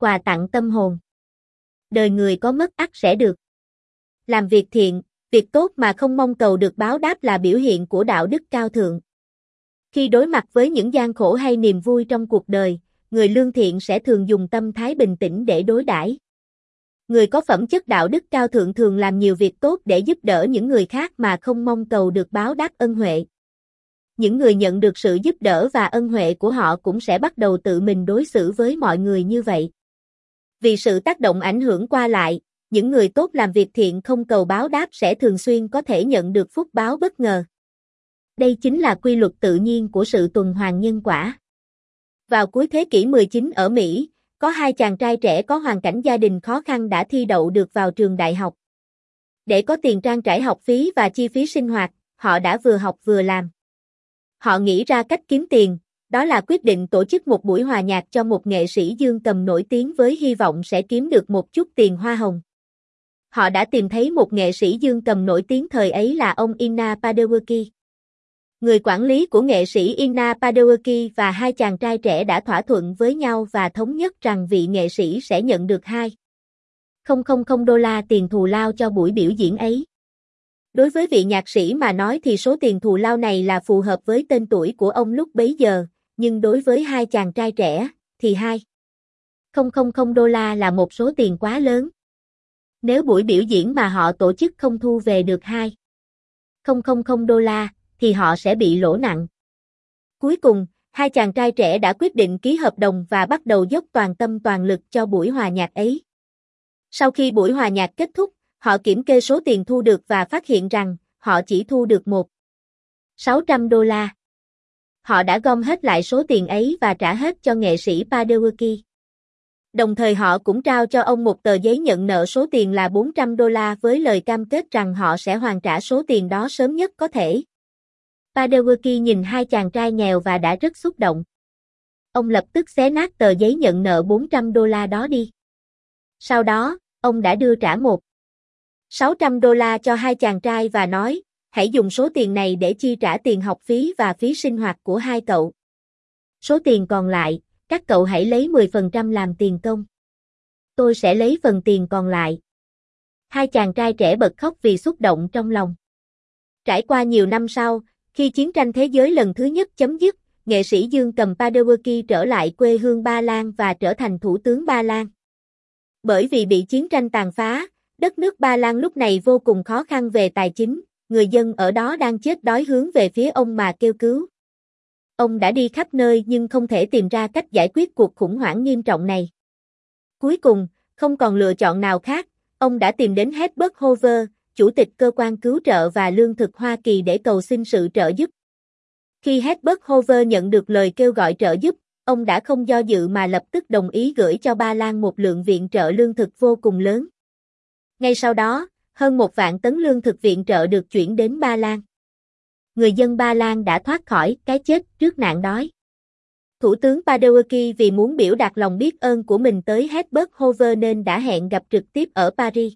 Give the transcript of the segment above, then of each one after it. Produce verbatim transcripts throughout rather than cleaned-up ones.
quà tặng tâm hồn. Đời người có mất ắt sẽ được. Làm việc thiện, việc tốt mà không mong cầu được báo đáp là biểu hiện của đạo đức cao thượng. Khi đối mặt với những gian khổ hay niềm vui trong cuộc đời, người lương thiện sẽ thường dùng tâm thái bình tĩnh để đối đãi. Người có phẩm chất đạo đức cao thượng thường làm nhiều việc tốt để giúp đỡ những người khác mà không mong cầu được báo đáp ân huệ. Những người nhận được sự giúp đỡ và ân huệ của họ cũng sẽ bắt đầu tự mình đối xử với mọi người như vậy. Vì sự tác động ảnh hưởng qua lại, những người tốt làm việc thiện không cầu báo đáp sẽ thường xuyên có thể nhận được phúc báo bất ngờ. Đây chính là quy luật tự nhiên của sự tuần hoàn nhân quả. Vào cuối thế kỷ mười chín ở Mỹ, có hai chàng trai trẻ có hoàn cảnh gia đình khó khăn đã thi đậu được vào trường đại học. Để có tiền trang trải học phí và chi phí sinh hoạt, họ đã vừa học vừa làm. Họ nghĩ ra cách kiếm tiền, đó là quyết định tổ chức một buổi hòa nhạc cho một nghệ sĩ dương cầm nổi tiếng với hy vọng sẽ kiếm được một chút tiền hoa hồng. Họ đã tìm thấy một nghệ sĩ dương cầm nổi tiếng thời ấy là ông Ina Paderewski. Người quản lý của nghệ sĩ Ina Paderewski và hai chàng trai trẻ đã thỏa thuận với nhau và thống nhất rằng vị nghệ sĩ sẽ nhận được hai nghìn đô la tiền thù lao cho buổi biểu diễn ấy. Đối với vị nhạc sĩ mà nói thì số tiền thù lao này là phù hợp với tên tuổi của ông lúc bấy giờ, nhưng đối với hai chàng trai trẻ, thì hai nghìn đô la là một số tiền quá lớn. Nếu buổi biểu diễn mà họ tổ chức không thu về được hai nghìn đô la, thì họ sẽ bị lỗ nặng. Cuối cùng, hai chàng trai trẻ đã quyết định ký hợp đồng và bắt đầu dốc toàn tâm toàn lực cho buổi hòa nhạc ấy. Sau khi buổi hòa nhạc kết thúc, họ kiểm kê số tiền thu được và phát hiện rằng, họ chỉ thu được một nghìn sáu trăm đô la. Họ đã gom hết lại số tiền ấy và trả hết cho nghệ sĩ Paderewski. Đồng thời họ cũng trao cho ông một tờ giấy nhận nợ số tiền là bốn trăm đô la với lời cam kết rằng họ sẽ hoàn trả số tiền đó sớm nhất có thể. Paderewski nhìn hai chàng trai nghèo và đã rất xúc động. Ông lập tức xé nát tờ giấy nhận nợ bốn trăm đô la đó đi. Sau đó, ông đã đưa trả một nghìn sáu trăm đô la cho hai chàng trai và nói, hãy dùng số tiền này để chi trả tiền học phí và phí sinh hoạt của hai cậu. Số tiền còn lại, các cậu hãy lấy mười phần trăm làm tiền công. Tôi sẽ lấy phần tiền còn lại. Hai chàng trai trẻ bật khóc vì xúc động trong lòng. Trải qua nhiều năm sau, khi chiến tranh thế giới lần thứ nhất chấm dứt, nghệ sĩ dương cầm Paderewski trở lại quê hương Ba Lan và trở thành thủ tướng Ba Lan. Bởi vì bị chiến tranh tàn phá, đất nước Ba Lan lúc này vô cùng khó khăn về tài chính, người dân ở đó đang chết đói hướng về phía ông mà kêu cứu. Ông đã đi khắp nơi nhưng không thể tìm ra cách giải quyết cuộc khủng hoảng nghiêm trọng này. Cuối cùng, không còn lựa chọn nào khác, ông đã tìm đến Herbert Hoover, Chủ tịch Cơ quan Cứu trợ và Lương thực Hoa Kỳ để cầu xin sự trợ giúp. Khi Herbert Hoover nhận được lời kêu gọi trợ giúp, ông đã không do dự mà lập tức đồng ý gửi cho Ba Lan một lượng viện trợ lương thực vô cùng lớn. Ngay sau đó, hơn một vạn tấn lương thực viện trợ được chuyển đến Ba Lan. Người dân Ba Lan đã thoát khỏi cái chết trước nạn đói. Thủ tướng Paderewski vì muốn biểu đạt lòng biết ơn của mình tới Herbert Hoover nên đã hẹn gặp trực tiếp ở Paris.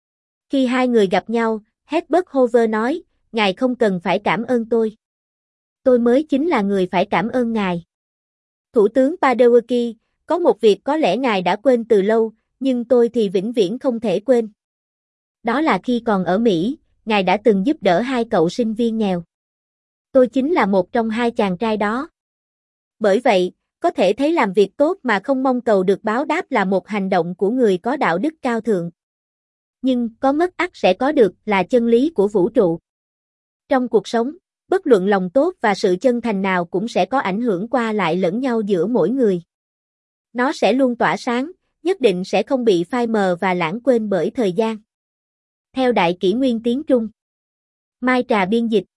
Khi hai người gặp nhau, Herbert Hoover nói, ngài không cần phải cảm ơn tôi. Tôi mới chính là người phải cảm ơn ngài. Thủ tướng Paderewski, có một việc có lẽ ngài đã quên từ lâu, nhưng tôi thì vĩnh viễn không thể quên. Đó là khi còn ở Mỹ, ngài đã từng giúp đỡ hai cậu sinh viên nghèo. Tôi chính là một trong hai chàng trai đó. Bởi vậy, có thể thấy làm việc tốt mà không mong cầu được báo đáp là một hành động của người có đạo đức cao thượng. Nhưng có mất ắt sẽ có được là chân lý của vũ trụ. Trong cuộc sống, bất luận lòng tốt và sự chân thành nào cũng sẽ có ảnh hưởng qua lại lẫn nhau giữa mỗi người. Nó sẽ luôn tỏa sáng, nhất định sẽ không bị phai mờ và lãng quên bởi thời gian. Theo Đại Kỷ Nguyên tiếng Trung. Mai Trà biên dịch.